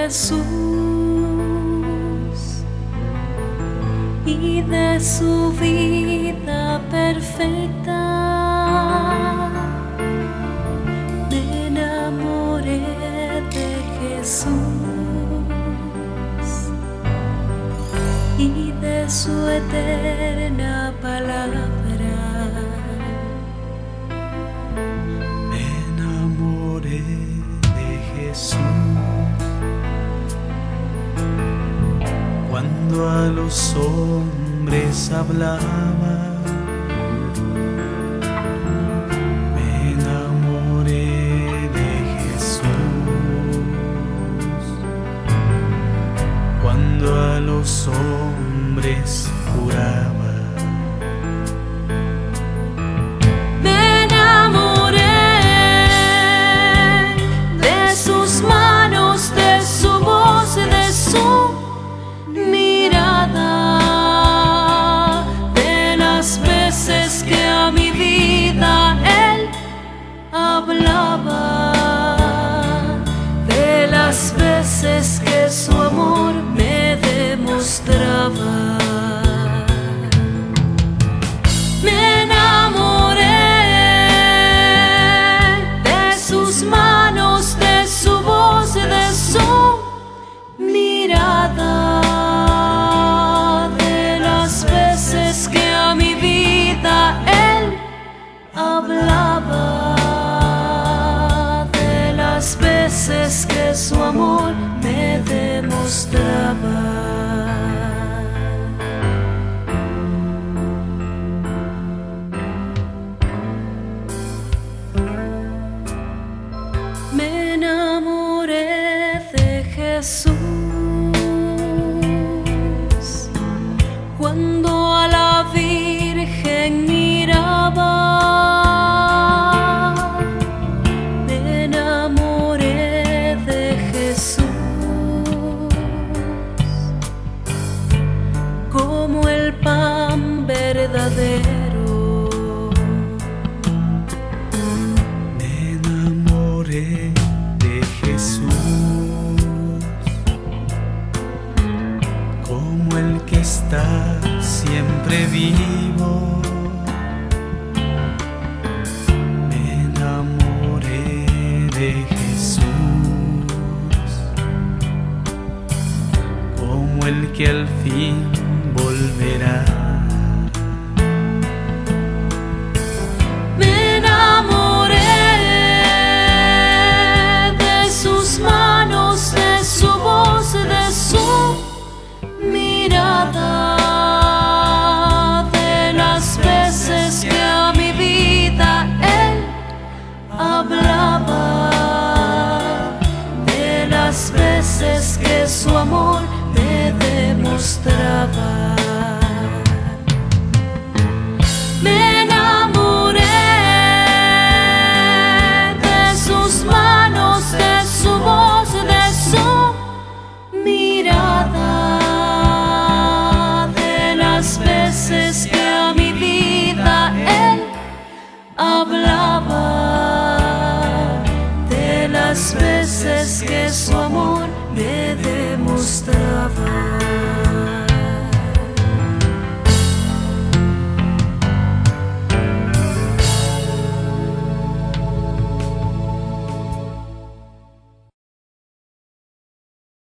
Jesús y de su vida perfecta. Me enamoré de Jesús y de su eterna palabra. Me enamoré de Jesús cuando a los hombres hablaba. Me enamoré de Jesús cuando a los hombres curaba. De las veces que su amor me demostraba. Me enamoré de sus manos, de su voz, de su mirada. De las veces que a mi vida Él hablaba. Las veces que su amor me demostraba. Me enamoré de Jesús cuando a la Virgen miraba. Como el pan verdadero. Me enamoré de Jesús como el que está siempre vivo. Me enamoré de Jesús como el que al fin volverá. Me enamoré de sus manos, de su voz, de su mirada. De las veces que a mi vida Él hablaba. De las veces que su amor me demostraba. Me enamoré de sus manos, de su voz, de su mirada. De las veces que a mi vida Él hablaba. De las veces que su amor me demostraba.